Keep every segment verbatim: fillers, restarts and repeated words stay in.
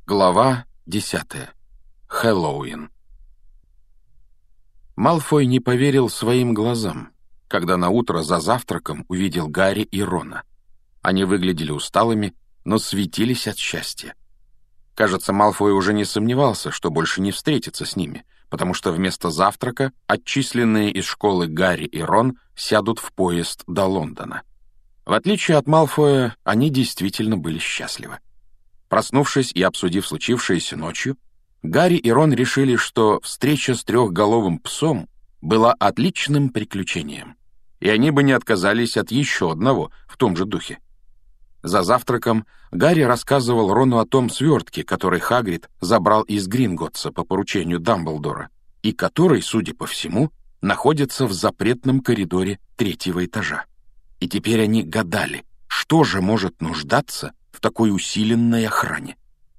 Глава десятая. Хэллоуин. Малфой не поверил своим глазам, когда наутро за завтраком увидел Гарри и Рона. Они выглядели усталыми, но светились от счастья. Кажется, Малфой уже не сомневался, что больше не встретится с ними, потому что вместо завтрака отчисленные из школы Гарри и Рон сядут в поезд до Лондона. В отличие от Малфоя, они действительно были счастливы. Проснувшись и обсудив случившееся ночью, Гарри и Рон решили, что встреча с трехголовым псом была отличным приключением, и они бы не отказались от еще одного в том же духе. За завтраком Гарри рассказывал Рону о том свертке, который Хагрид забрал из Гринготтса по поручению Дамблдора, и который, судя по всему, находится в запретном коридоре третьего этажа. И теперь они гадали, что же может нуждаться в такой усиленной охране.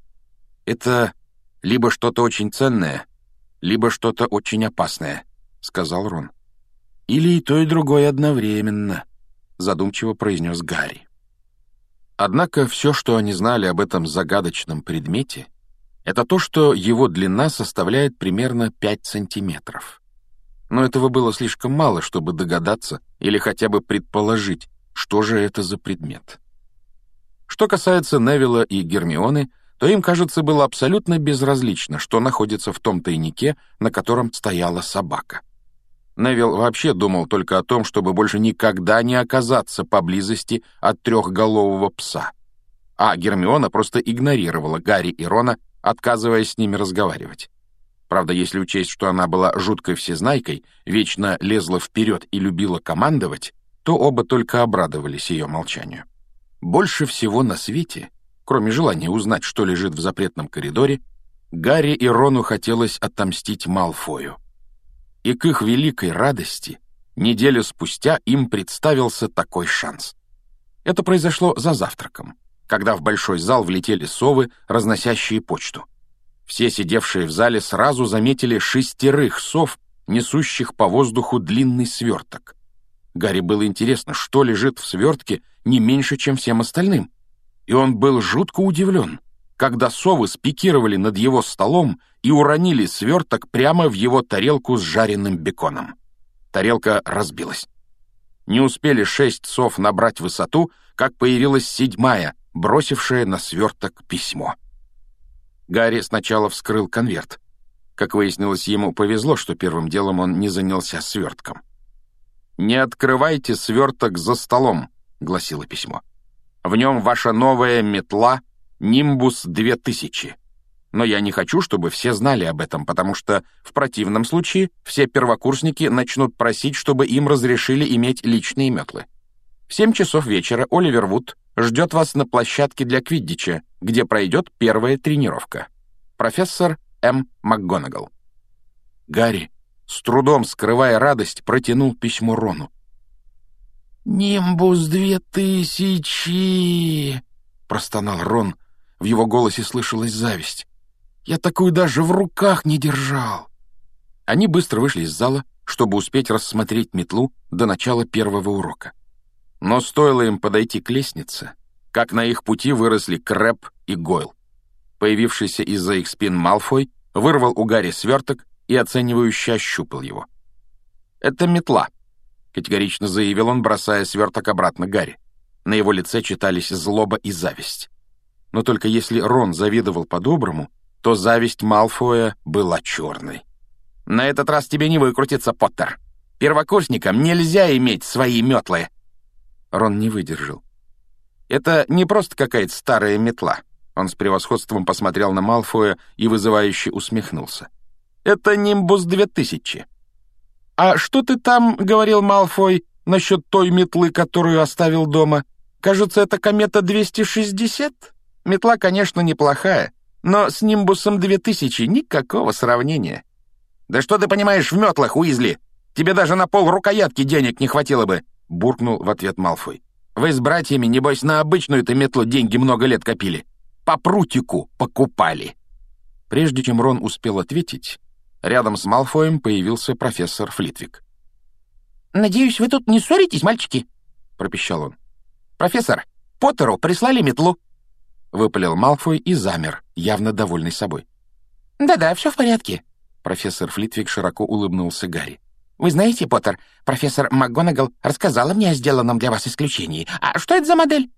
«Это либо что-то очень ценное, либо что-то очень опасное», — сказал Рон. «Или и то, и другое одновременно», — задумчиво произнес Гарри. Однако все, что они знали об этом загадочном предмете, это то, что его длина составляет примерно пять сантиметров. Но этого было слишком мало, чтобы догадаться или хотя бы предположить, что же это за предмет. Что касается Невилла и Гермионы, то им, кажется, было абсолютно безразлично, что находится в том тайнике, на котором стояла собака. Невилл вообще думал только о том, чтобы больше никогда не оказаться поблизости от трехголового пса. А Гермиона просто игнорировала Гарри и Рона, отказываясь с ними разговаривать. Правда, если учесть, что она была жуткой всезнайкой, вечно лезла вперед и любила командовать, то оба только обрадовались ее молчанию. Больше всего на свете, кроме желания узнать, что лежит в запретном коридоре, Гарри и Рону хотелось отомстить Малфою. И к их великой радости неделю спустя им представился такой шанс. Это произошло за завтраком, когда в большой зал влетели совы, разносящие почту. Все сидевшие в зале сразу заметили шестерых сов, несущих по воздуху длинный сверток. Гарри было интересно, что лежит в свертке не меньше, чем всем остальным, и он был жутко удивлен, когда совы спикировали над его столом и уронили сверток прямо в его тарелку с жареным беконом. Тарелка разбилась. Не успели шесть сов набрать высоту, как появилась седьмая, бросившая на сверток письмо. Гарри сначала вскрыл конверт. Как выяснилось, ему повезло, что первым делом он не занялся свертком. «Не открывайте сверток за столом», — гласило письмо. «В нем ваша новая метла «Нимбус две тысячи». Но я не хочу, чтобы все знали об этом, потому что в противном случае все первокурсники начнут просить, чтобы им разрешили иметь личные метлы. В семь часов вечера Оливер Вуд ждет вас на площадке для квиддича, где пройдет первая тренировка. Профессор М. МакГонагал». Гарри, с трудом скрывая радость, протянул письмо Рону. «Нимбус две тысячи!» — простонал Рон. В его голосе слышалась зависть. «Я такую даже в руках не держал!» Они быстро вышли из зала, чтобы успеть рассмотреть метлу до начала первого урока. Но стоило им подойти к лестнице, как на их пути выросли Крэб и Гойл. Появившийся из-за их спин Малфой вырвал у Гарри сверток и оценивающе ощупал его. «Это метла», — категорично заявил он, бросая сверток обратно Гарри. На его лице читались злоба и зависть. Но только если Рон завидовал по-доброму, то зависть Малфоя была черной. «На этот раз тебе не выкрутиться, Поттер. Первокурсникам нельзя иметь свои метлы». Рон не выдержал. «Это не просто какая-то старая метла». Он с превосходством посмотрел на Малфоя и вызывающе усмехнулся. «Это Нимбус две тысячи». «А что ты там говорил, Малфой, насчет той метлы, которую оставил дома? Кажется, это комета двести шестьдесят? Метла, конечно, неплохая, но с Нимбусом две тысячи никакого сравнения». «Да что ты понимаешь в метлах, Уизли? Тебе даже на пол рукоятки денег не хватило бы», — буркнул в ответ Малфой. «Вы с братьями, небось, на обычную-то метлу деньги много лет копили. По прутику покупали». Прежде чем Рон успел ответить, рядом с Малфоем появился профессор Флитвик. «Надеюсь, вы тут не ссоритесь, мальчики?» — пропищал он. «Профессор, Поттеру прислали метлу». — выпалил Малфой и замер, явно довольный собой. «Да-да, все в порядке», — профессор Флитвик широко улыбнулся Гарри. «Вы знаете, Поттер, профессор МакГонагал рассказала мне о сделанном для вас исключении. А что это за модель?»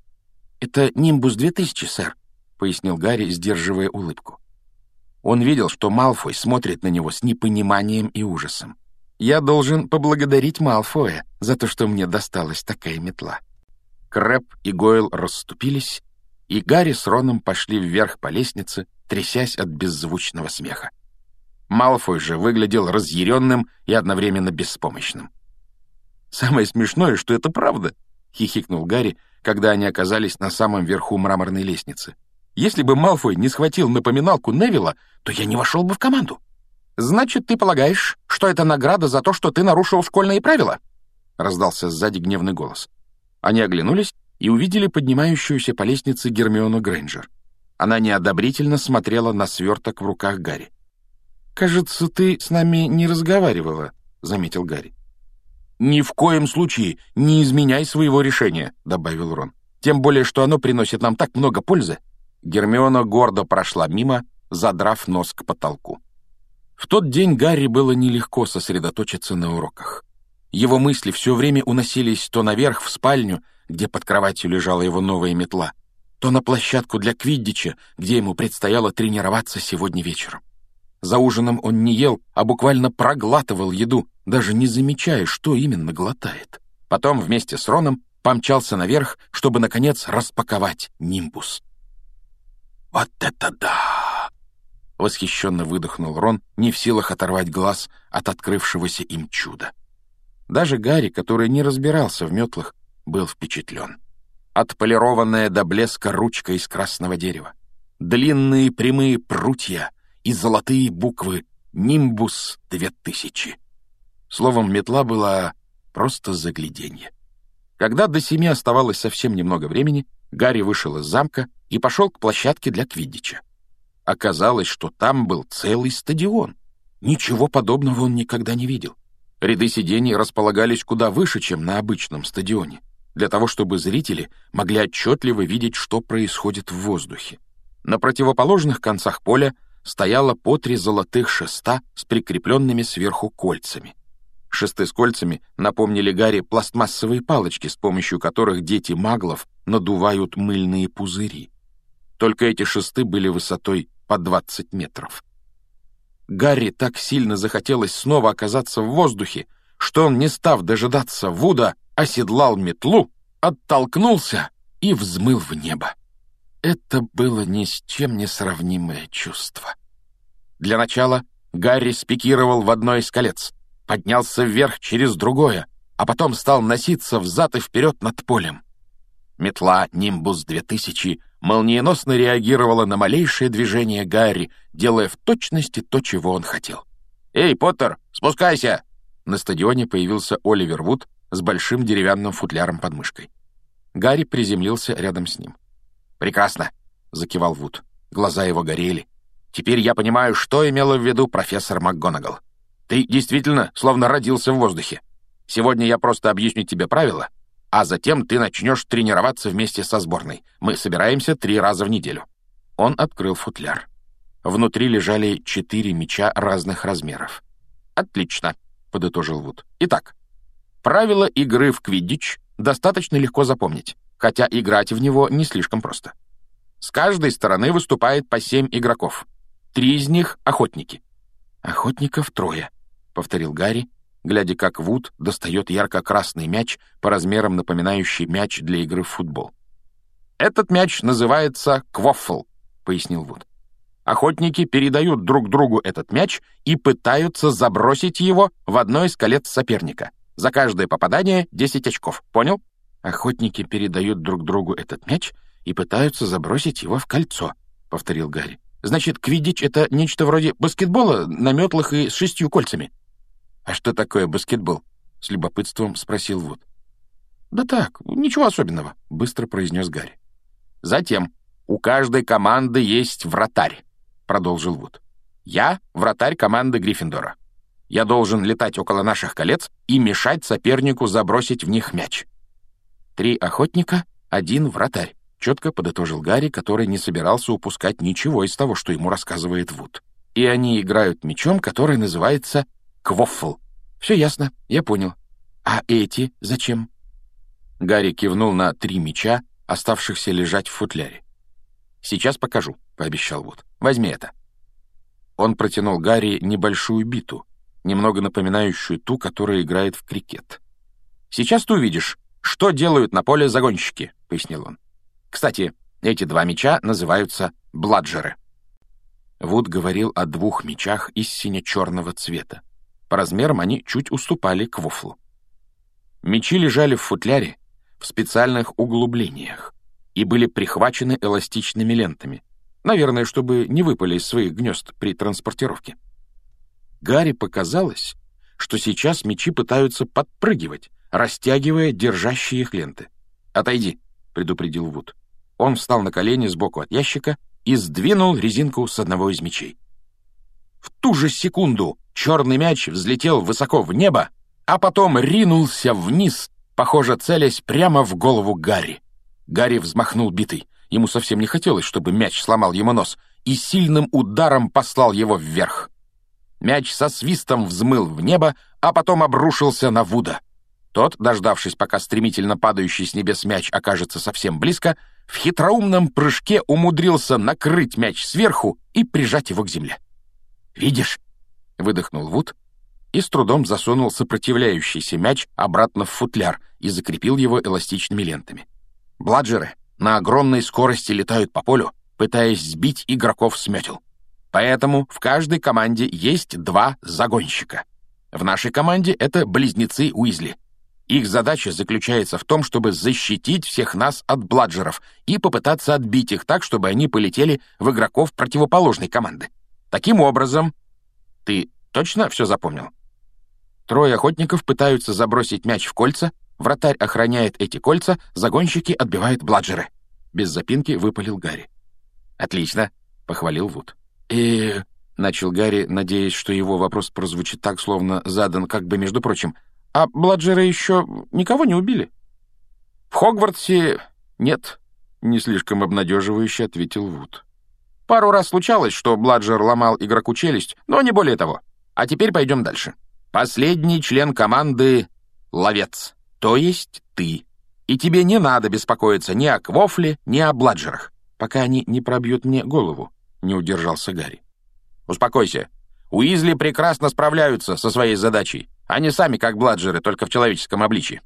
«Это Нимбус две тысячи, сэр», — пояснил Гарри, сдерживая улыбку. Он видел, что Малфой смотрит на него с непониманием и ужасом. «Я должен поблагодарить Малфоя за то, что мне досталась такая метла». Крэб и Гойл расступились, и Гарри с Роном пошли вверх по лестнице, трясясь от беззвучного смеха. Малфой же выглядел разъяренным и одновременно беспомощным. «Самое смешное, что это правда», — хихикнул Гарри, когда они оказались на самом верху мраморной лестницы. «Если бы Малфой не схватил напоминалку Невилла, то я не вошел бы в команду». «Значит, ты полагаешь, что это награда за то, что ты нарушил школьные правила?» — раздался сзади гневный голос. Они оглянулись и увидели поднимающуюся по лестнице Гермиону Грейнджер. Она неодобрительно смотрела на сверток в руках Гарри. «Кажется, ты с нами не разговаривала», — заметил Гарри. «Ни в коем случае не изменяй своего решения», — добавил Рон. «Тем более, что оно приносит нам так много пользы». Гермиона гордо прошла мимо, задрав нос к потолку. В тот день Гарри было нелегко сосредоточиться на уроках. Его мысли все время уносились то наверх, в спальню, где под кроватью лежала его новая метла, то на площадку для квиддича, где ему предстояло тренироваться сегодня вечером. За ужином он не ел, а буквально проглатывал еду, даже не замечая, что именно глотает. Потом вместе с Роном помчался наверх, чтобы, наконец, распаковать нимбус. «Вот это да!» — восхищенно выдохнул Рон, не в силах оторвать глаз от открывшегося им чуда. Даже Гарри, который не разбирался в метлах, был впечатлен. Отполированная до блеска ручка из красного дерева, длинные прямые прутья и золотые буквы «Нимбус две тысячи». Словом, метла была просто загляденье. Когда до семи оставалось совсем немного времени, Гарри вышел из замка и пошел к площадке для квиддича. Оказалось, что там был целый стадион. Ничего подобного он никогда не видел. Ряды сидений располагались куда выше, чем на обычном стадионе, для того, чтобы зрители могли отчетливо видеть, что происходит в воздухе. На противоположных концах поля стояло по три золотых шеста с прикрепленными сверху кольцами. Шесты с кольцами напомнили Гарри пластмассовые палочки, с помощью которых дети маглов надувают мыльные пузыри. Только эти шесты были высотой по двадцать метров. Гарри так сильно захотелось снова оказаться в воздухе, что он, не став дожидаться Вуда, оседлал метлу, оттолкнулся и взмыл в небо. Это было ни с чем не сравнимое чувство. Для начала Гарри спикировал в одно из колец, поднялся вверх через другое, а потом стал носиться взад и вперед над полем. Метла «Нимбус две тысячи» молниеносно реагировала на малейшее движение Гарри, делая в точности то, чего он хотел. «Эй, Поттер, спускайся!» На стадионе появился Оливер Вуд с большим деревянным футляром под мышкой. Гарри приземлился рядом с ним. «Прекрасно!» — закивал Вуд. Глаза его горели. «Теперь я понимаю, что имела в виду профессор МакГонагал. Ты действительно словно родился в воздухе. Сегодня я просто объясню тебе правила, а затем ты начнешь тренироваться вместе со сборной. Мы собираемся три раза в неделю». Он открыл футляр. Внутри лежали четыре мяча разных размеров. «Отлично», — подытожил Вуд. «Итак, правила игры в квиддич достаточно легко запомнить, хотя играть в него не слишком просто. С каждой стороны выступает по семь игроков. Три из них — охотники». «Охотников трое», — повторил Гарри, глядя, как Вуд достает ярко-красный мяч по размерам напоминающий мяч для игры в футбол. «Этот мяч называется квоффл», — пояснил Вуд. «Охотники передают друг другу этот мяч и пытаются забросить его в одно из колец соперника. За каждое попадание десять очков. Понял?» «Охотники передают друг другу этот мяч и пытаются забросить его в кольцо», — повторил Гарри. «Значит, квиддич — это нечто вроде баскетбола на метлах и с шестью кольцами». «А что такое баскетбол?» — с любопытством спросил Вуд. «Да так, ничего особенного», — быстро произнес Гарри. «Затем у каждой команды есть вратарь», — продолжил Вуд. «Я — вратарь команды Гриффиндора. Я должен летать около наших колец и мешать сопернику забросить в них мяч». «Три охотника, один вратарь», — четко подытожил Гарри, который не собирался упускать ничего из того, что ему рассказывает Вуд. «И они играют мячом, который называется квоффл». «Все ясно, я понял. А эти зачем?» Гарри кивнул на три мяча, оставшихся лежать в футляре. «Сейчас покажу», — пообещал Вуд. «Возьми это». Он протянул Гарри небольшую биту, немного напоминающую ту, которая играет в крикет. «Сейчас ты увидишь, что делают на поле загонщики», — пояснил он. «Кстати, эти два мяча называются бладжеры». Вуд говорил о двух мячах из сине-черного цвета. По размерам они чуть уступали квофлу. Мячи лежали в футляре в специальных углублениях и были прихвачены эластичными лентами, наверное, чтобы не выпали из своих гнезд при транспортировке. Гарри показалось, что сейчас мячи пытаются подпрыгивать, растягивая держащие их ленты. «Отойди», — предупредил Вуд. Он встал на колени сбоку от ящика и сдвинул резинку с одного из мячей. В ту же секунду черный мяч взлетел высоко в небо, а потом ринулся вниз, похоже, целясь прямо в голову Гарри. Гарри взмахнул битой. Ему совсем не хотелось, чтобы мяч сломал ему нос, и сильным ударом послал его вверх. Мяч со свистом взмыл в небо, а потом обрушился на Вуда. Тот, дождавшись, пока стремительно падающий с небес мяч окажется совсем близко, в хитроумном прыжке умудрился накрыть мяч сверху и прижать его к земле. «Видишь?» — выдохнул Вуд и с трудом засунул сопротивляющийся мяч обратно в футляр и закрепил его эластичными лентами. Бладжеры на огромной скорости летают по полю, пытаясь сбить игроков с метел. Поэтому в каждой команде есть два загонщика. В нашей команде это близнецы Уизли. Их задача заключается в том, чтобы защитить всех нас от бладжеров и попытаться отбить их так, чтобы они полетели в игроков противоположной команды. Таким образом... Ты точно все запомнил? Трое охотников пытаются забросить мяч в кольца, вратарь охраняет эти кольца, загонщики отбивают бладжеры. Без запинки выпалил Гарри. «Отлично», — похвалил Вуд. «И...» — начал Гарри, надеясь, что его вопрос прозвучит так, словно задан как бы между прочим. «А бладжеры еще никого не убили?» «В Хогвартсе нет», — не слишком обнадеживающе ответил Вуд. «Пару раз случалось, что бладжер ломал игроку челюсть, но не более того. А теперь пойдем дальше. Последний член команды — ловец, то есть ты. И тебе не надо беспокоиться ни о квофле, ни о бладжерах, пока они не пробьют мне голову», — не удержался Гарри. «Успокойся. Уизли прекрасно справляются со своей задачей. Они сами как бладжеры, только в человеческом обличии».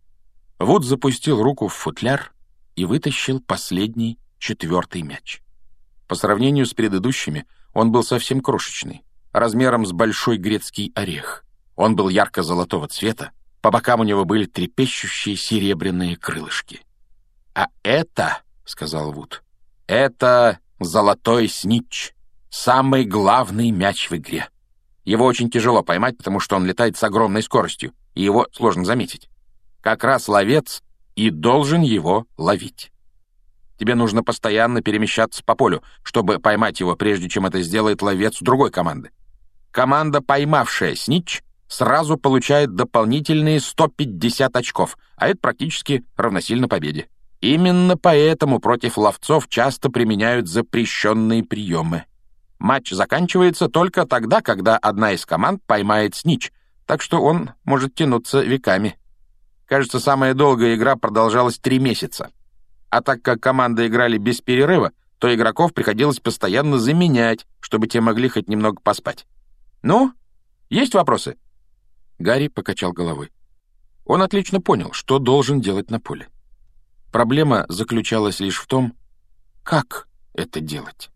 Вуд запустил руку в футляр и вытащил последний, четвертый мяч. По сравнению с предыдущими, он был совсем крошечный, размером с большой грецкий орех. Он был ярко-золотого цвета, по бокам у него были трепещущие серебряные крылышки. «А это, — сказал Вуд, — это золотой снитч, самый главный мяч в игре. Его очень тяжело поймать, потому что он летает с огромной скоростью, и его сложно заметить. Как раз ловец и должен его ловить. Тебе нужно постоянно перемещаться по полю, чтобы поймать его, прежде чем это сделает ловец другой команды. Команда, поймавшая снитч, сразу получает дополнительные сто пятьдесят очков, а это практически равносильно победе. Именно поэтому против ловцов часто применяют запрещенные приемы. Матч заканчивается только тогда, когда одна из команд поймает снитч, так что он может тянуться веками. Кажется, самая долгая игра продолжалась три месяца. А так как команды играли без перерыва, то игроков приходилось постоянно заменять, чтобы те могли хоть немного поспать. «Ну, есть вопросы?» Гарри покачал головой. Он отлично понял, что должен делать на поле. Проблема заключалась лишь в том, как это делать.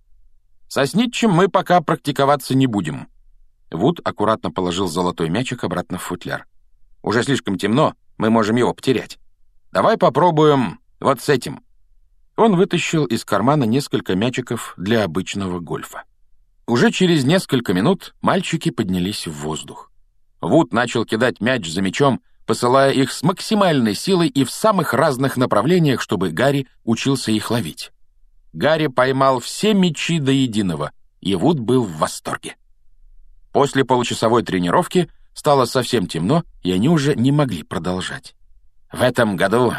«Со снитчем мы пока практиковаться не будем». Вуд аккуратно положил золотой мячик обратно в футляр. «Уже слишком темно, мы можем его потерять. Давай попробуем вот с этим». Он вытащил из кармана несколько мячиков для обычного гольфа. Уже через несколько минут мальчики поднялись в воздух. Вуд начал кидать мяч за мячом, посылая их с максимальной силой и в самых разных направлениях, чтобы Гарри учился их ловить. Гарри поймал все мячи до единого, и Вуд был в восторге. После получасовой тренировки стало совсем темно, и они уже не могли продолжать. «В этом году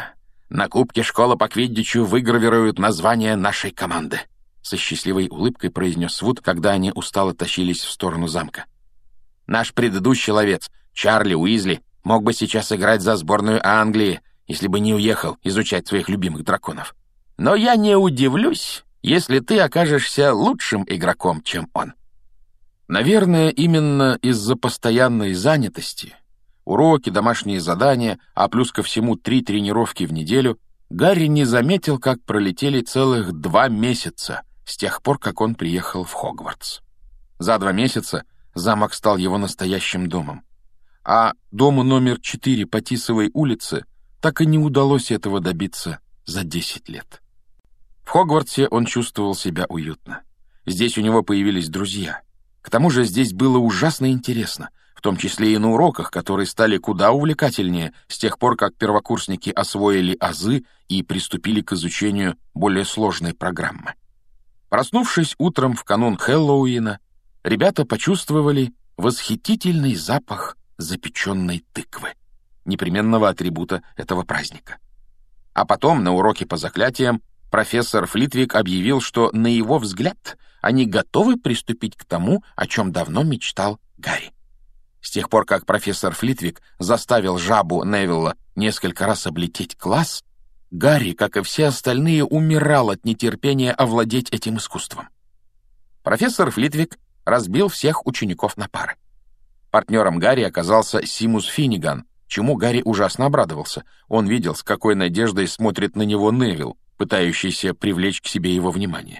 На кубке школы по квиддичу выгравируют название нашей команды», — со счастливой улыбкой произнес Вуд, когда они устало тащились в сторону замка. «Наш предыдущий ловец, Чарли Уизли, мог бы сейчас играть за сборную Англии, если бы не уехал изучать своих любимых драконов. Но я не удивлюсь, если ты окажешься лучшим игроком, чем он». Наверное, именно из-за постоянной занятости, уроки, домашние задания, а плюс ко всему три тренировки в неделю, Гарри не заметил, как пролетели целых два месяца с тех пор, как он приехал в Хогвартс. За два месяца замок стал его настоящим домом. А дому номер четыре по Тисовой улице так и не удалось этого добиться за десять лет. В Хогвартсе он чувствовал себя уютно. Здесь у него появились друзья. К тому же здесь было ужасно интересно, в том числе и на уроках, которые стали куда увлекательнее с тех пор, как первокурсники освоили азы и приступили к изучению более сложной программы. Проснувшись утром в канун Хэллоуина, ребята почувствовали восхитительный запах запеченной тыквы, непременного атрибута этого праздника. А потом на уроке по заклятиям профессор Флитвик объявил, что, на его взгляд, они готовы приступить к тому, о чем давно мечтал Гарри. С тех пор, как профессор Флитвик заставил жабу Невилла несколько раз облететь класс, Гарри, как и все остальные, умирал от нетерпения овладеть этим искусством. Профессор Флитвик разбил всех учеников на пары. Партнером Гарри оказался Симус Финниган, чему Гарри ужасно обрадовался. Он видел, с какой надеждой смотрит на него Невилл, пытающийся привлечь к себе его внимание.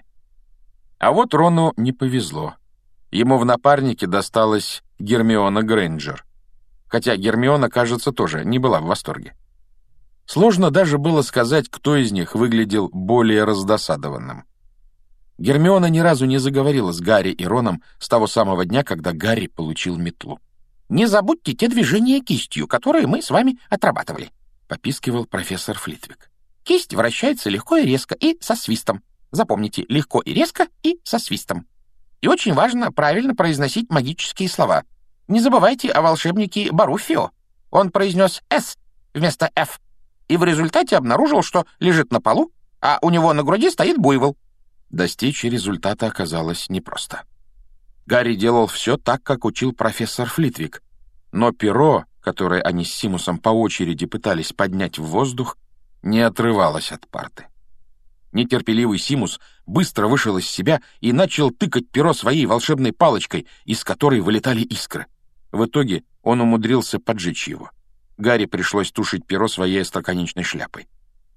А вот Рону не повезло. Ему в напарнике досталась Гермиона Грейнджер. Хотя Гермиона, кажется, тоже не была в восторге. Сложно даже было сказать, кто из них выглядел более раздосадованным. Гермиона ни разу не заговорила с Гарри и Роном с того самого дня, когда Гарри получил метлу. «Не забудьте те движения кистью, которые мы с вами отрабатывали», — попискивал профессор Флитвик. «Кисть вращается легко и резко, и со свистом. Запомните, легко и резко, и со свистом. И очень важно правильно произносить магические слова. Не забывайте о волшебнике Баруффио. Он произнес «С» вместо «Ф», и в результате обнаружил, что лежит на полу, а у него на груди стоит буйвол». Достичь результата оказалось непросто. Гарри делал все так, как учил профессор Флитвик, но перо, которое они с Симусом по очереди пытались поднять в воздух, не отрывалось от парты. Нетерпеливый Симус быстро вышел из себя и начал тыкать перо своей волшебной палочкой, из которой вылетали искры. В итоге он умудрился поджечь его. Гарри пришлось тушить перо своей остроконечной шляпой.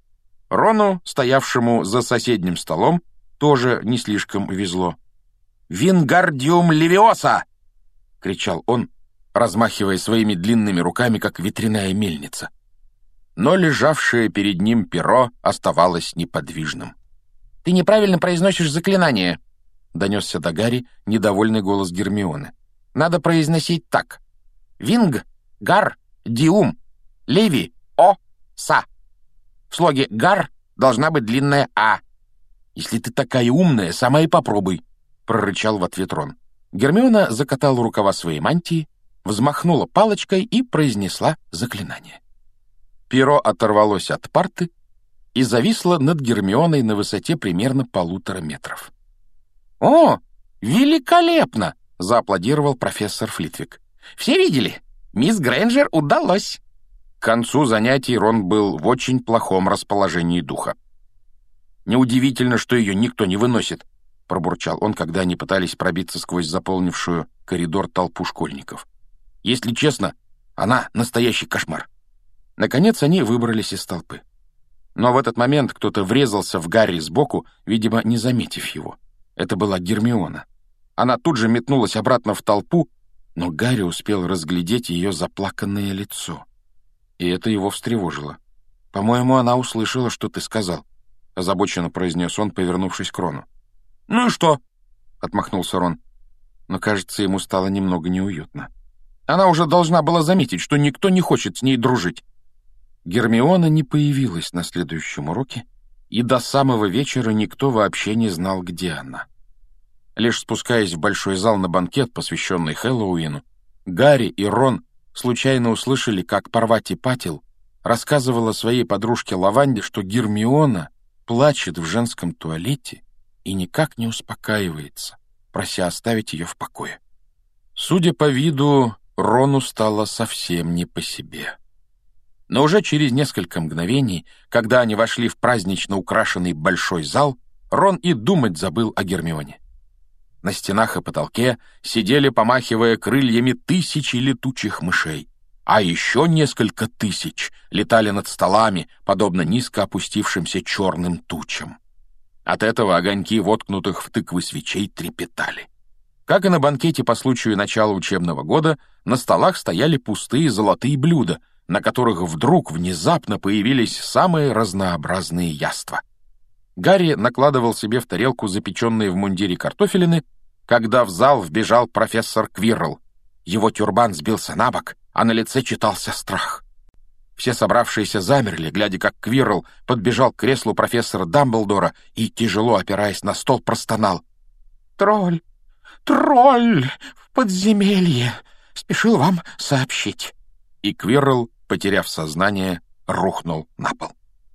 Рону, стоявшему за соседним столом, тоже не слишком везло. «Вингардиум левиоса!» — кричал он, размахивая своими длинными руками, как ветряная мельница. Но лежавшее перед ним перо оставалось неподвижным. «Ты неправильно произносишь заклинание», — донесся до Гарри недовольный голос Гермионы. «Надо произносить так. Винг, гар, диум, леви, о, са. В слоге «гар» должна быть длинная «а». «Если ты такая умная, сама и попробуй», — прорычал в ответ Рон. Гермиона закатала рукава своей мантии, взмахнула палочкой и произнесла заклинание. Перо оторвалось от парты и зависло над Гермионой на высоте примерно полутора метров. «О, великолепно!» — зааплодировал профессор Флитвик. «Все видели? Мисс Грейнджер удалось!» К концу занятий Рон был в очень плохом расположении духа. «Неудивительно, что ее никто не выносит», — пробурчал он, когда они пытались пробиться сквозь заполнившую коридор толпу школьников. «Если честно, она настоящий кошмар». Наконец они выбрались из толпы. Но в этот момент кто-то врезался в Гарри сбоку, видимо, не заметив его. Это была Гермиона. Она тут же метнулась обратно в толпу, но Гарри успел разглядеть ее заплаканное лицо. И это его встревожило. «По-моему, она услышала, что ты сказал», — озабоченно произнес он, повернувшись к Рону. «Ну и что?» — отмахнулся Рон. Но, кажется, ему стало немного неуютно. Она уже должна была заметить, что никто не хочет с ней дружить. Гермиона не появилась на следующем уроке, и до самого вечера никто вообще не знал, где она. Лишь спускаясь в большой зал на банкет, посвященный Хэллоуину, Гарри и Рон случайно услышали, как Парвати Патил рассказывала своей подружке Лаванде, что Гермиона плачет в женском туалете и никак не успокаивается, прося оставить ее в покое. Судя по виду, Рону стало совсем не по себе. Но уже через несколько мгновений, когда они вошли в празднично украшенный большой зал, Рон и думать забыл о Гермионе. На стенах и потолке сидели, помахивая крыльями, тысячи летучих мышей, а еще несколько тысяч летали над столами, подобно низко опустившимся черным тучам. От этого огоньки, воткнутых в тыквы свечей, трепетали. Как и на банкете по случаю начала учебного года, на столах стояли пустые золотые блюда, на которых вдруг внезапно появились самые разнообразные яства. Гарри накладывал себе в тарелку запеченные в мундире картофелины, когда в зал вбежал профессор Квиррелл. Его тюрбан сбился на бок, а на лице читался страх. Все собравшиеся замерли, глядя, как Квиррелл подбежал к креслу профессора Дамблдора и, тяжело опираясь на стол, простонал: «Тролль! Тролль! В подземелье! Спешил вам сообщить!» И Квиррелл, потеряв сознание, рухнул на пол.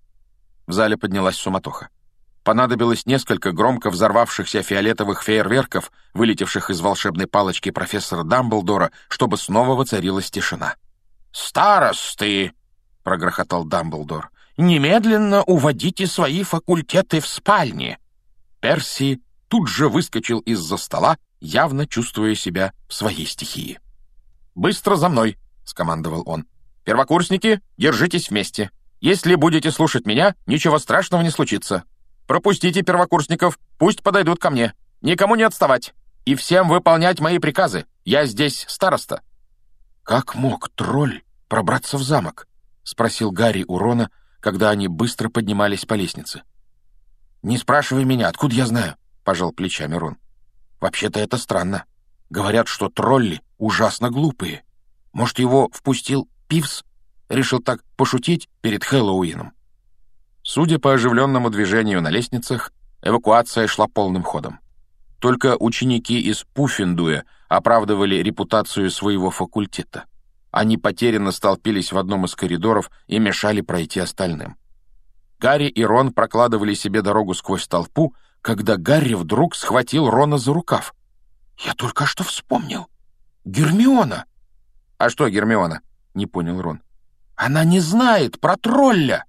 В зале поднялась суматоха. Понадобилось несколько громко взорвавшихся фиолетовых фейерверков, вылетевших из волшебной палочки профессора Дамблдора, чтобы снова воцарилась тишина. «Старосты!» — прогрохотал Дамблдор. «Немедленно уводите свои факультеты в спальни!» Перси тут же выскочил из-за стола, явно чувствуя себя в своей стихии. «Быстро за мной!» — скомандовал он. «Первокурсники, держитесь вместе. Если будете слушать меня, ничего страшного не случится. Пропустите первокурсников, пусть подойдут ко мне. Никому не отставать. И всем выполнять мои приказы. Я здесь староста». «Как мог тролль пробраться в замок?» — спросил Гарри у Рона, когда они быстро поднимались по лестнице. «Не спрашивай меня, откуда я знаю?» — пожал плечами Рон. «Вообще-то это странно. Говорят, что тролли ужасно глупые. Может, его впустил Пивз? Решил так пошутить перед Хэллоуином?» Судя по оживленному движению на лестницах, эвакуация шла полным ходом. Только ученики из Пуффендуя оправдывали репутацию своего факультета. Они потерянно столпились в одном из коридоров и мешали пройти остальным. Гарри и Рон прокладывали себе дорогу сквозь толпу, когда Гарри вдруг схватил Рона за рукав. «Я только что вспомнил. Гермиона!» «А что Гермиона?» — не понял Рон. «Она не знает про тролля!»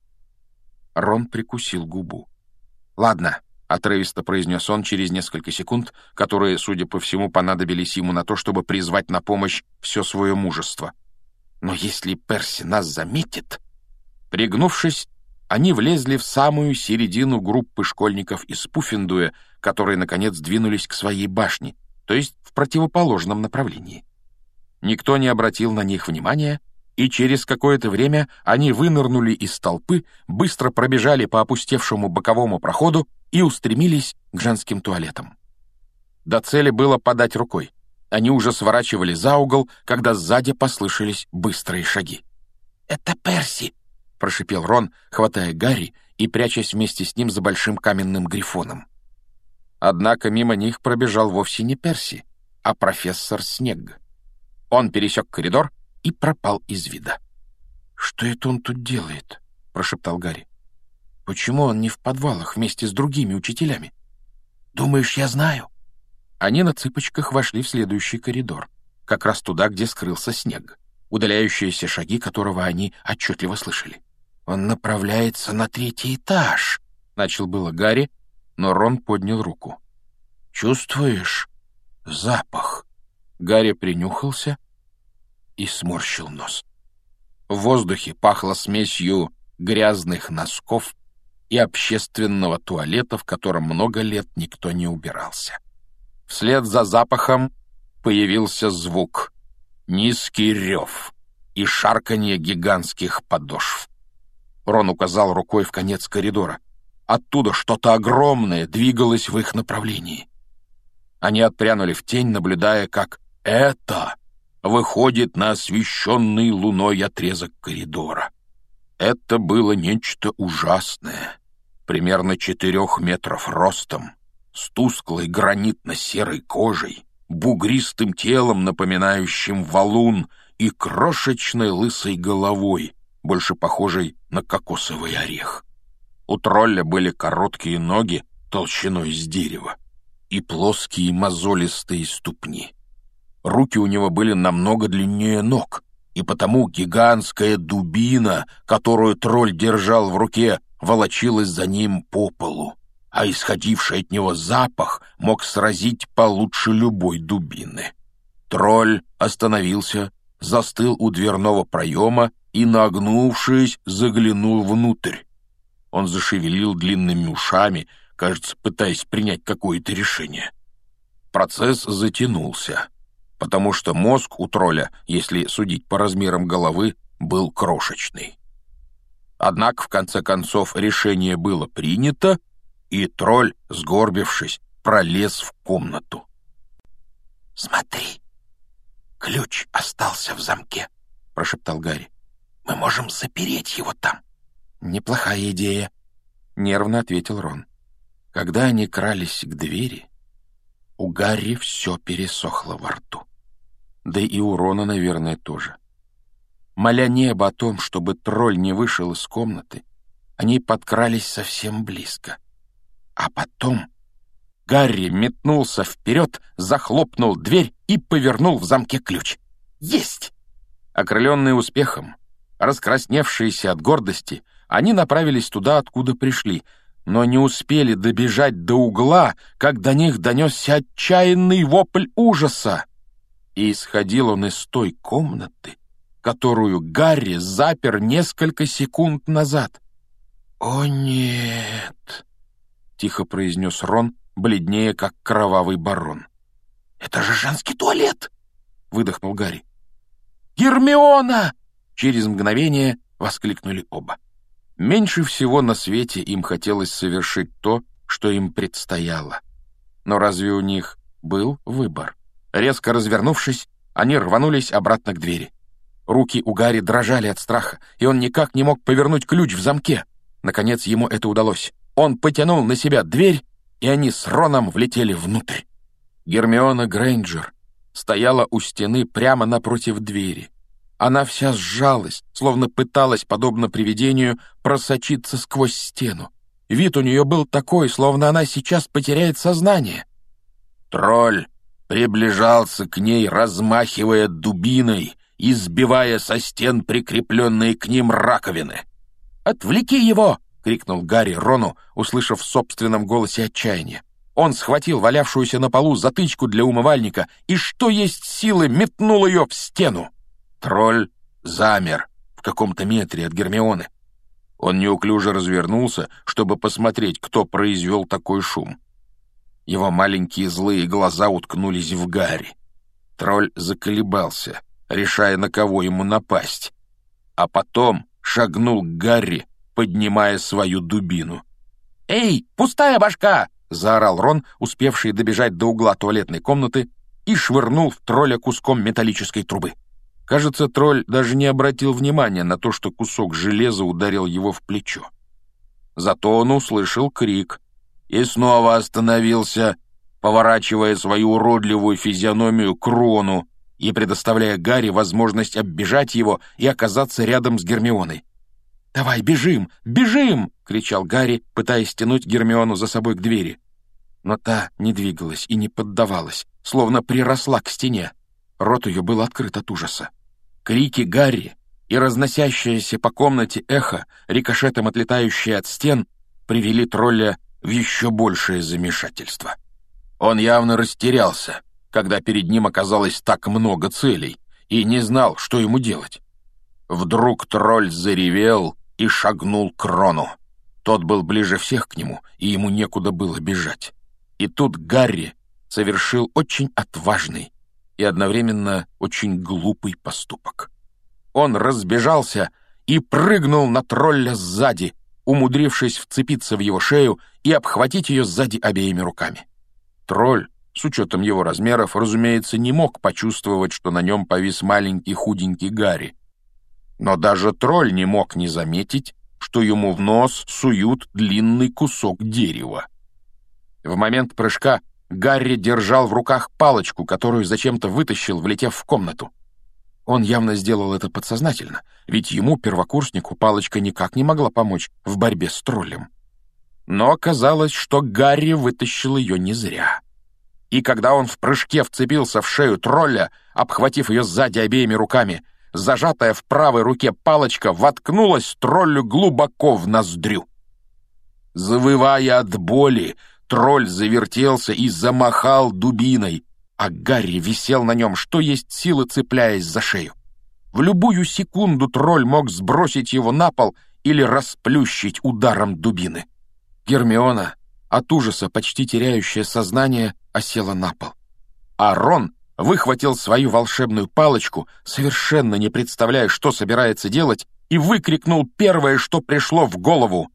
Рон прикусил губу. «Ладно», — отрывисто произнес он через несколько секунд, которые, судя по всему, понадобились ему на то, чтобы призвать на помощь все свое мужество. «Но если Перси нас заметит...» Пригнувшись, они влезли в самую середину группы школьников из Пуффендуя, которые, наконец, двинулись к своей башне, то есть в противоположном направлении. Никто не обратил на них внимания, и через какое-то время они вынырнули из толпы, быстро пробежали по опустевшему боковому проходу и устремились к женским туалетам. До цели было подать рукой. Они уже сворачивали за угол, когда сзади послышались быстрые шаги. «Это Перси!» — прошипел Рон, хватая Гарри и прячась вместе с ним за большим каменным грифоном. Однако мимо них пробежал вовсе не Перси, а профессор Снегг. Он пересек коридор и пропал из вида. «Что это он тут делает?» — прошептал Гарри. «Почему он не в подвалах вместе с другими учителями?» «Думаешь, я знаю?» Они на цыпочках вошли в следующий коридор, как раз туда, где скрылся Снегг, удаляющиеся шаги которого они отчетливо слышали. «Он направляется на третий этаж», — начал было Гарри, но Рон поднял руку. «Чувствуешь запах?» Гарри принюхался и сморщил нос. В воздухе пахло смесью грязных носков и общественного туалета, в котором много лет никто не убирался. Вслед за запахом появился звук, низкий рев и шарканье гигантских подошв. Рон указал рукой в конец коридора. Оттуда что-то огромное двигалось в их направлении. Они отпрянули в тень, наблюдая, как это выходит на освещенный луной отрезок коридора. Это было нечто ужасное, примерно четырех метров ростом, с тусклой гранитно-серой кожей, бугристым телом, напоминающим валун, и крошечной лысой головой, больше похожей на кокосовый орех. У тролля были короткие ноги толщиной с дерева и плоские мозолистые ступни. Руки у него были намного длиннее ног, и потому гигантская дубина, которую тролль держал в руке, волочилась за ним по полу, а исходивший от него запах мог сразить получше любой дубины. Тролль остановился, застыл у дверного проема и, нагнувшись, заглянул внутрь. Он зашевелил длинными ушами, кажется, пытаясь принять какое-то решение. Процесс затянулся, потому что мозг у тролля, если судить по размерам головы, был крошечный. Однако, в конце концов, решение было принято, и тролль, сгорбившись, пролез в комнату. «Смотри, ключ остался в замке», — прошептал Гарри. «Мы можем запереть его там». «Неплохая идея», — нервно ответил Рон. Когда они крались к двери, у Гарри все пересохло во рту. Да и у Рона, наверное, тоже. Моля небо о том, чтобы тролль не вышел из комнаты, они подкрались совсем близко. А потом Гарри метнулся вперед, захлопнул дверь и повернул в замке ключ. «Есть!» Окрыленные успехом, раскрасневшиеся от гордости, они направились туда, откуда пришли, но не успели добежать до угла, как до них донесся отчаянный вопль ужаса. И исходил он из той комнаты, которую Гарри запер несколько секунд назад. «О, нет!» — тихо произнес Рон, бледнее, как кровавый барон. «Это же женский туалет!» — выдохнул Гарри. «Гермиона!» — через мгновение воскликнули оба. Меньше всего на свете им хотелось совершить то, что им предстояло. Но разве у них был выбор? Резко развернувшись, они рванулись обратно к двери. Руки у Гарри дрожали от страха, и он никак не мог повернуть ключ в замке. Наконец ему это удалось. Он потянул на себя дверь, и они с Роном влетели внутрь. Гермиона Грейнджер стояла у стены прямо напротив двери. Она вся сжалась, словно пыталась, подобно привидению, просочиться сквозь стену. Вид у нее был такой, словно она сейчас потеряет сознание. Тролль приближался к ней, размахивая дубиной и сбивая со стен прикрепленные к ним раковины. «Отвлеки его!» — крикнул Гарри Рону, услышав в собственном голосе отчаяние. Он схватил валявшуюся на полу затычку для умывальника и, что есть силы, метнул ее в стену. Тролль замер в каком-то метре от Гермионы. Он неуклюже развернулся, чтобы посмотреть, кто произвел такой шум. Его маленькие злые глаза уткнулись в Гарри. Тролль заколебался, решая, на кого ему напасть, а потом шагнул к Гарри, поднимая свою дубину. «Эй, пустая башка!» — заорал Рон, успевший добежать до угла туалетной комнаты, и швырнул в тролля куском металлической трубы. Кажется, тролль даже не обратил внимания на то, что кусок железа ударил его в плечо. Зато он услышал крик и снова остановился, поворачивая свою уродливую физиономию к Рону и предоставляя Гарри возможность оббежать его и оказаться рядом с Гермионой. «Давай, бежим! Бежим!» — кричал Гарри, пытаясь тянуть Гермиону за собой к двери. Но та не двигалась и не поддавалась, словно приросла к стене. Рот ее был открыт от ужаса. Крики Гарри и разносящееся по комнате эхо, рикошетом отлетающее от стен, привели тролля в еще большее замешательство. Он явно растерялся, когда перед ним оказалось так много целей, и не знал, что ему делать. Вдруг тролль заревел и шагнул к Рону. Тот был ближе всех к нему, и ему некуда было бежать. И тут Гарри совершил очень отважный и одновременно очень глупый поступок. Он разбежался и прыгнул на тролля сзади, умудрившись вцепиться в его шею и обхватить ее сзади обеими руками. Тролль, с учетом его размеров, разумеется, не мог почувствовать, что на нем повис маленький худенький Гарри. Но даже тролль не мог не заметить, что ему в нос суют длинный кусок дерева. В момент прыжка Гарри держал в руках палочку, которую зачем-то вытащил, влетев в комнату. Он явно сделал это подсознательно, ведь ему, первокурснику, палочка никак не могла помочь в борьбе с троллем. Но оказалось, что Гарри вытащил ее не зря. И когда он в прыжке вцепился в шею тролля, обхватив ее сзади обеими руками, зажатая в правой руке палочка воткнулась троллю глубоко в ноздрю. Завывая от боли, тролль завертелся и замахал дубиной, а Гарри висел на нем, что есть силы, цепляясь за шею. В любую секунду тролль мог сбросить его на пол или расплющить ударом дубины. Гермиона, от ужаса почти теряющая сознание, осела на пол. А Рон выхватил свою волшебную палочку, совершенно не представляя, что собирается делать, и выкрикнул первое, что пришло в голову: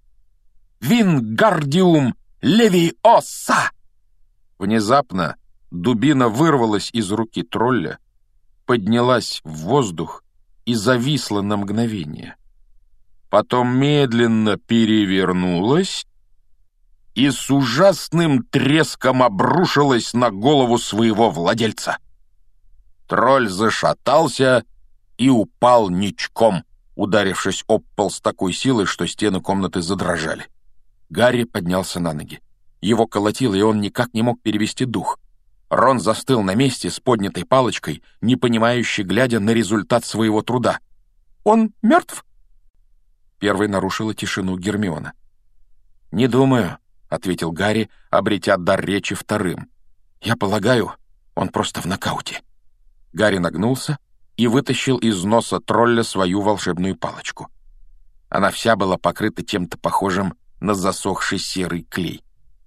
«Вингардиум левиоса!» Внезапно дубина вырвалась из руки тролля, поднялась в воздух и зависла на мгновение. Потом медленно перевернулась и с ужасным треском обрушилась на голову своего владельца. Тролль зашатался и упал ничком, ударившись об пол с такой силой, что стены комнаты задрожали. Гарри поднялся на ноги. Его колотило, и он никак не мог перевести дух. Рон застыл на месте с поднятой палочкой, непонимающе глядя на результат своего труда. «Он мертв?» Первой нарушила тишину Гермиона. «Не думаю», — ответил Гарри, обретя дар речи вторым. «Я полагаю, он просто в нокауте». Гарри нагнулся и вытащил из носа тролля свою волшебную палочку. Она вся была покрыта чем-то похожим на засохший серый клей.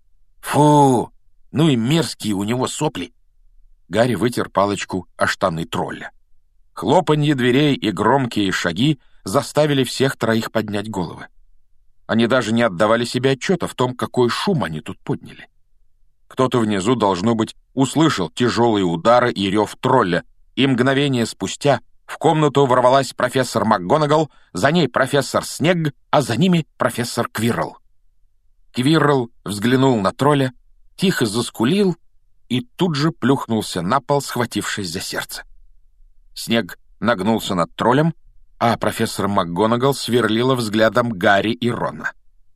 «Фу! Ну и мерзкие у него сопли!» Гарри вытер палочку о штаны тролля. Хлопанье дверей и громкие шаги заставили всех троих поднять головы. Они даже не отдавали себе отчета в том, какой шум они тут подняли. Кто-то внизу, должно быть, услышал тяжелые удары и рев тролля, и мгновение спустя в комнату ворвалась профессор МакГонагал, за ней профессор Снегг, а за ними профессор Квиррелл. Квиррелл взглянул на тролля, тихо заскулил и тут же плюхнулся на пол, схватившись за сердце. Снегг нагнулся над троллем, а профессор МакГонагал сверлила взглядом Гарри и Рона.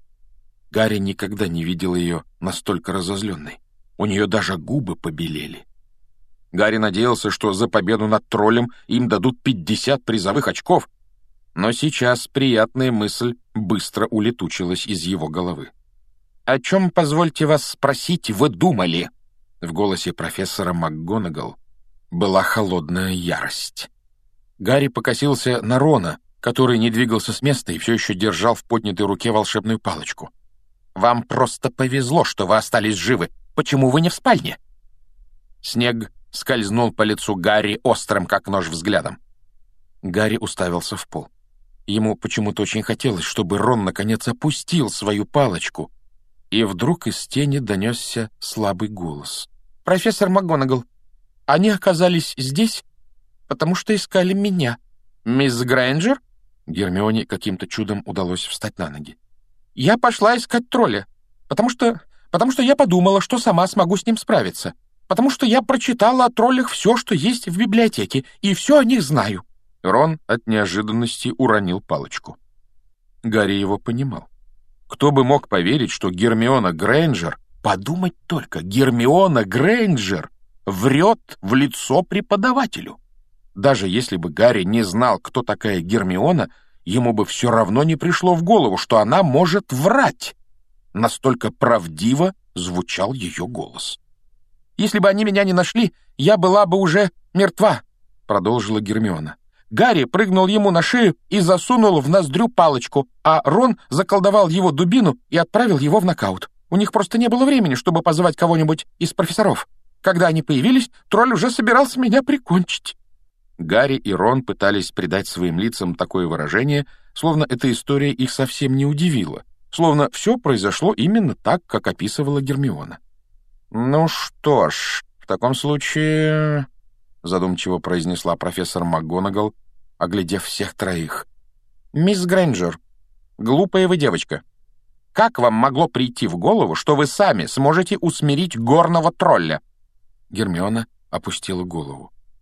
Гарри никогда не видел ее настолько разозленной. У нее даже губы побелели. Гарри надеялся, что за победу над троллем им дадут пятьдесят призовых очков, но сейчас приятная мысль быстро улетучилась из его головы. «О чем, позвольте вас спросить, вы думали?» В голосе профессора МакГонагал была холодная ярость. Гарри покосился на Рона, который не двигался с места и все еще держал в поднятой руке волшебную палочку. «Вам просто повезло, что вы остались живы. Почему вы не в спальне?» Снегг скользнул по лицу Гарри острым, как нож, взглядом. Гарри уставился в пол. Ему почему-то очень хотелось, чтобы Рон наконец опустил свою палочку, и вдруг из тени донесся слабый голос. «Профессор МакГонагал, они оказались здесь, потому что искали меня. Мисс Грейнджер?» Гермионе каким-то чудом удалось встать на ноги. «Я пошла искать тролля, потому что... потому что я подумала, что сама смогу с ним справиться. Потому что я прочитала о троллях все, что есть в библиотеке, и все о них знаю». Рон от неожиданности уронил палочку. Гарри его понимал. Кто бы мог поверить, что Гермиона Грейнджер, подумать только, Гермиона Грейнджер врет в лицо преподавателю. Даже если бы Гарри не знал, кто такая Гермиона, ему бы все равно не пришло в голову, что она может врать. Настолько правдиво звучал ее голос. «Если бы они меня не нашли, я была бы уже мертва», — продолжила Гермиона. «Гарри прыгнул ему на шею и засунул в ноздрю палочку, а Рон заколдовал его дубину и отправил его в нокаут. У них просто не было времени, чтобы позвать кого-нибудь из профессоров. Когда они появились, тролль уже собирался меня прикончить». Гарри и Рон пытались придать своим лицам такое выражение, словно эта история их совсем не удивила, словно все произошло именно так, как описывала Гермиона. «Ну что ж, в таком случае...» — задумчиво произнесла профессор МакГонагал, оглядев всех троих. «Мисс Грейнджер, глупая вы девочка. Как вам могло прийти в голову, что вы сами сможете усмирить горного тролля?» Гермиона опустила голову.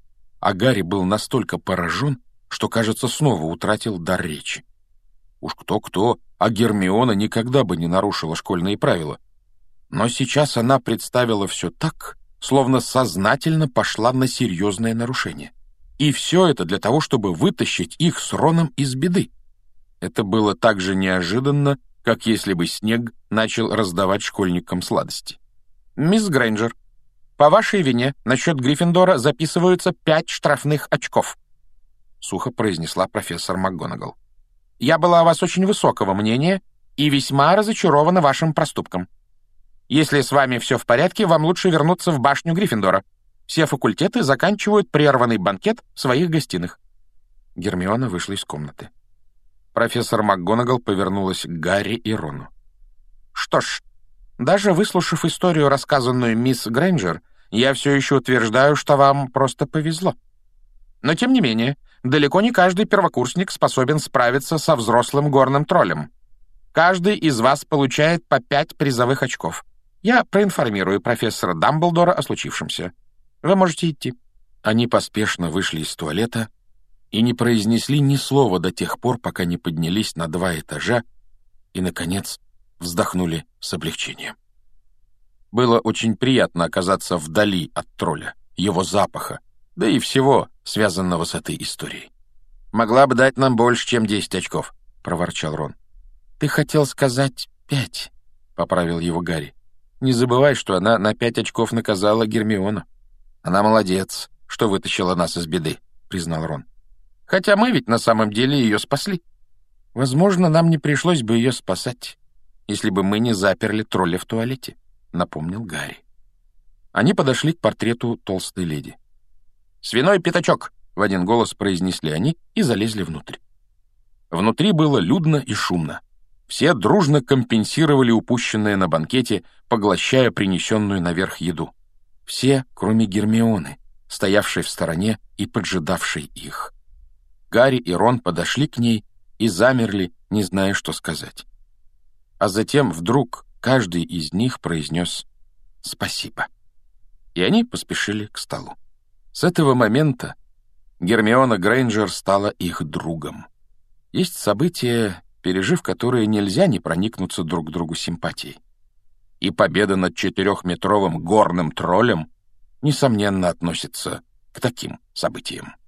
а Гарри был настолько поражен, что, кажется, снова утратил дар речи. Уж кто-кто, а Гермиона никогда бы не нарушила школьные правила. Но сейчас она представила все так, словно сознательно пошла на серьезное нарушение. И все это для того, чтобы вытащить их с Роном из беды. Это было так же неожиданно, как если бы Снегг начал раздавать школьникам сладости. «Мисс Грейнджер, по вашей вине на счет Гриффиндора записываются пять штрафных очков», — сухо произнесла профессор МакГонагал. «Я была о вас очень высокого мнения и весьма разочарована вашим проступком. Если с вами все в порядке, вам лучше вернуться в башню Гриффиндора. Все факультеты заканчивают прерванный банкет в своих гостиных». Гермиона вышла из комнаты. Профессор МакГонагал повернулась к Гарри и Рону. «Что ж, даже выслушав историю, рассказанную мисс Грейнджер, я все еще утверждаю, что вам просто повезло. Но, тем не менее, далеко не каждый первокурсник способен справиться со взрослым горным троллем. Каждый из вас получает по пять призовых очков. Я проинформирую профессора Дамблдора о случившемся. Вы можете идти». Они поспешно вышли из туалета и не произнесли ни слова до тех пор, пока не поднялись на два этажа и, наконец, вздохнули с облегчением. Было очень приятно оказаться вдали от тролля, его запаха, да и всего, связанного с этой историей. «Могла бы дать нам больше, чем десять очков», — проворчал Рон. «Ты хотел сказать пять», — поправил его Гарри. «Не забывай, что она на пять очков наказала Гермиону». «Она молодец, что вытащила нас из беды», — признал Рон. «Хотя мы ведь на самом деле ее спасли. Возможно, нам не пришлось бы ее спасать, если бы мы не заперли тролля в туалете», — напомнил Гарри. Они подошли к портрету толстой леди. «Свиной пятачок!» — в один голос произнесли они и залезли внутрь. Внутри было людно и шумно. Все дружно компенсировали упущенное на банкете, поглощая принесенную наверх еду. Все, кроме Гермионы, стоявшей в стороне и поджидавшей их. Гарри и Рон подошли к ней и замерли, не зная, что сказать. А затем вдруг каждый из них произнес «спасибо». И они поспешили к столу. С этого момента Гермиона Грейнджер стала их другом. Есть события, пережив которые нельзя не проникнуться друг к другу симпатией. И победа над четырехметровым горным троллем, несомненно, относится к таким событиям.